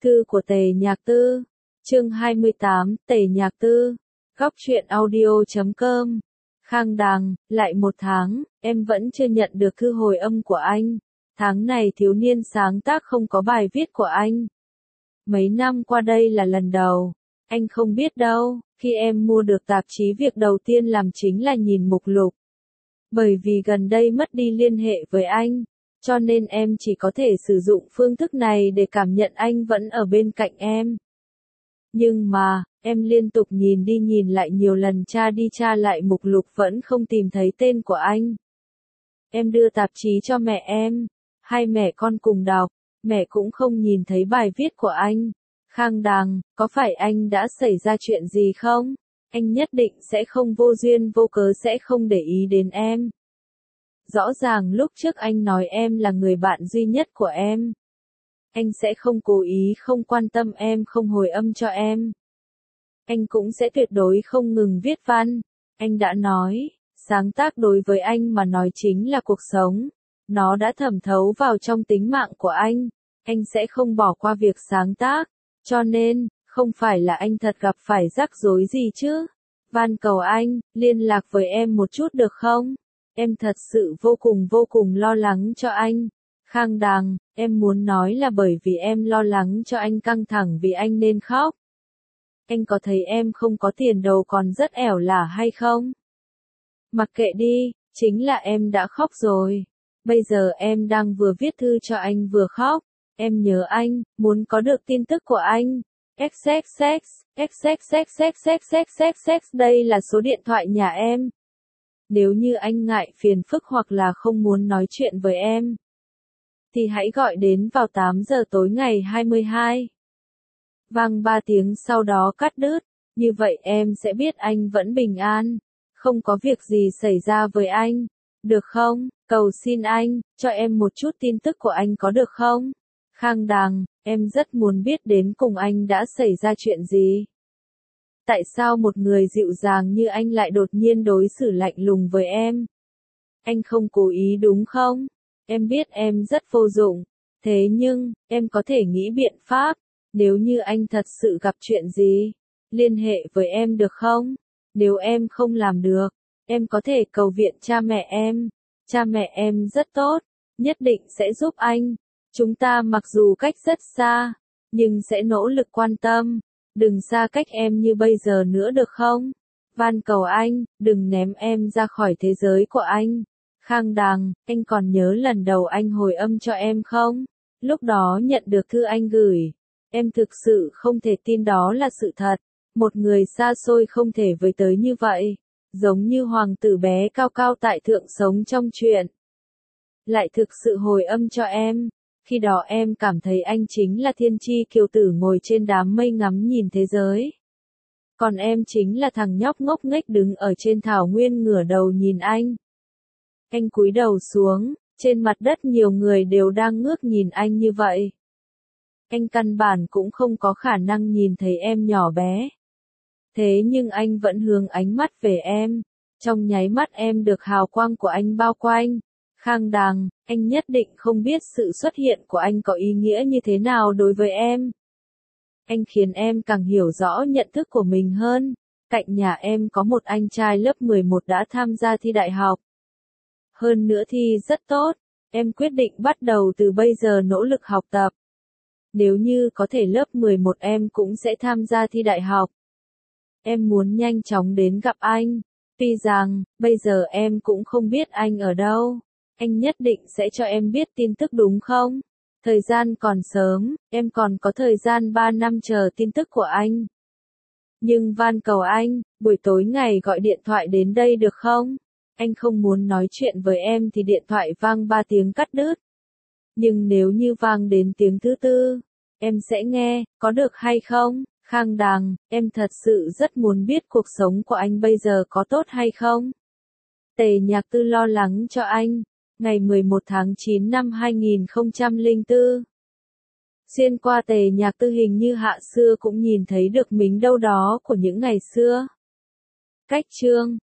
Thư của Tề Nhạc Tư, chương 28, Tề Nhạc Tư, góc truyện audio.com. Khang Đằng, lại một tháng, em vẫn chưa nhận được thư hồi âm của anh. Tháng này thiếu niên sáng tác không có bài viết của anh. Mấy năm qua đây là lần đầu. Anh không biết đâu, khi em mua được tạp chí việc đầu tiên làm chính là nhìn mục lục. Bởi vì gần đây mất đi liên hệ với anh, cho nên em chỉ có thể sử dụng phương thức này để cảm nhận anh vẫn ở bên cạnh em. Nhưng mà, em liên tục nhìn đi nhìn lại nhiều lần tra đi tra lại mục lục vẫn không tìm thấy tên của anh. Em đưa tạp chí cho mẹ em, hai mẹ con cùng đọc, mẹ cũng không nhìn thấy bài viết của anh. Khang Đằng, có phải anh đã xảy ra chuyện gì không? Anh nhất định sẽ không vô duyên vô cớ sẽ không để ý đến em. Rõ ràng lúc trước anh nói em là người bạn duy nhất của em. Anh sẽ không cố ý không quan tâm em không hồi âm cho em. Anh cũng sẽ tuyệt đối không ngừng viết văn. Anh đã nói, sáng tác đối với anh mà nói chính là cuộc sống. Nó đã thẩm thấu vào trong tính mạng của anh. Anh sẽ không bỏ qua việc sáng tác. Cho nên, không phải là anh thật gặp phải rắc rối gì chứ. Van cầu anh, liên lạc với em một chút được không? Em thật sự vô cùng lo lắng cho anh. Khang Đằng, em muốn nói là bởi vì em lo lắng cho anh căng thẳng vì anh nên khóc. Anh có thấy em không có tiền đâu còn rất ẻo lả hay không? Mặc kệ đi, chính là em đã khóc rồi. Bây giờ em đang vừa viết thư cho anh vừa khóc. Em nhớ anh, muốn có được tin tức của anh. XXX, đây là số điện thoại nhà em. Nếu như anh ngại phiền phức hoặc là không muốn nói chuyện với em, thì hãy gọi đến vào 8 giờ tối ngày 22. Vang 3 tiếng sau đó cắt đứt, như vậy em sẽ biết anh vẫn bình an, không có việc gì xảy ra với anh, được không? Cầu xin anh, cho em một chút tin tức của anh có được không? Khang Đằng, em rất muốn biết đến cùng anh đã xảy ra chuyện gì. Tại sao một người dịu dàng như anh lại đột nhiên đối xử lạnh lùng với em? Anh không cố ý đúng không? Em biết em rất vô dụng. Thế nhưng, em có thể nghĩ biện pháp. Nếu như anh thật sự gặp chuyện gì, liên hệ với em được không? Nếu em không làm được, em có thể cầu viện cha mẹ em. Cha mẹ em rất tốt, nhất định sẽ giúp anh. Chúng ta mặc dù cách rất xa, nhưng sẽ nỗ lực quan tâm. Đừng xa cách em như bây giờ nữa được không? Van cầu anh, đừng ném em ra khỏi thế giới của anh. Khang Đằng, anh còn nhớ lần đầu anh hồi âm cho em không? Lúc đó nhận được thư anh gửi. Em thực sự không thể tin đó là sự thật. Một người xa xôi không thể với tới như vậy. Giống như hoàng tử bé cao cao tại thượng sống trong truyện. Lại thực sự hồi âm cho em. Khi đó em cảm thấy anh chính là thiên chi kiều tử ngồi trên đám mây ngắm nhìn thế giới. Còn em chính là thằng nhóc ngốc nghếch đứng ở trên thảo nguyên ngửa đầu nhìn anh. Anh cúi đầu xuống, trên mặt đất nhiều người đều đang ngước nhìn anh như vậy. Anh căn bản cũng không có khả năng nhìn thấy em nhỏ bé. Thế nhưng anh vẫn hướng ánh mắt về em. Trong nháy mắt em được hào quang của anh bao quanh. Khang Đằng, anh nhất định không biết sự xuất hiện của anh có ý nghĩa như thế nào đối với em. Anh khiến em càng hiểu rõ nhận thức của mình hơn. Cạnh nhà em có một anh trai lớp 11 đã tham gia thi đại học. Hơn nữa thi rất tốt, em quyết định bắt đầu từ bây giờ nỗ lực học tập. Nếu như có thể lớp 11 em cũng sẽ tham gia thi đại học. Em muốn nhanh chóng đến gặp anh. Tuy rằng, bây giờ em cũng không biết anh ở đâu. Anh nhất định sẽ cho em biết tin tức đúng không? Thời gian còn sớm, em còn có thời gian 3 năm chờ tin tức của anh. Nhưng van cầu anh, buổi tối ngày gọi điện thoại đến đây được không? Anh không muốn nói chuyện với em thì điện thoại vang 3 tiếng cắt đứt. Nhưng nếu như vang đến tiếng thứ tư, em sẽ nghe, có được hay không? Khang Đằng, em thật sự rất muốn biết cuộc sống của anh bây giờ có tốt hay không? Tề Nhạc Tư lo lắng cho anh. Ngày 11 tháng 9 năm 2004. Xuyên qua Tề Nhạc Tư hình như Hạ Xưa cũng nhìn thấy được mình đâu đó của những ngày xưa. Cách chương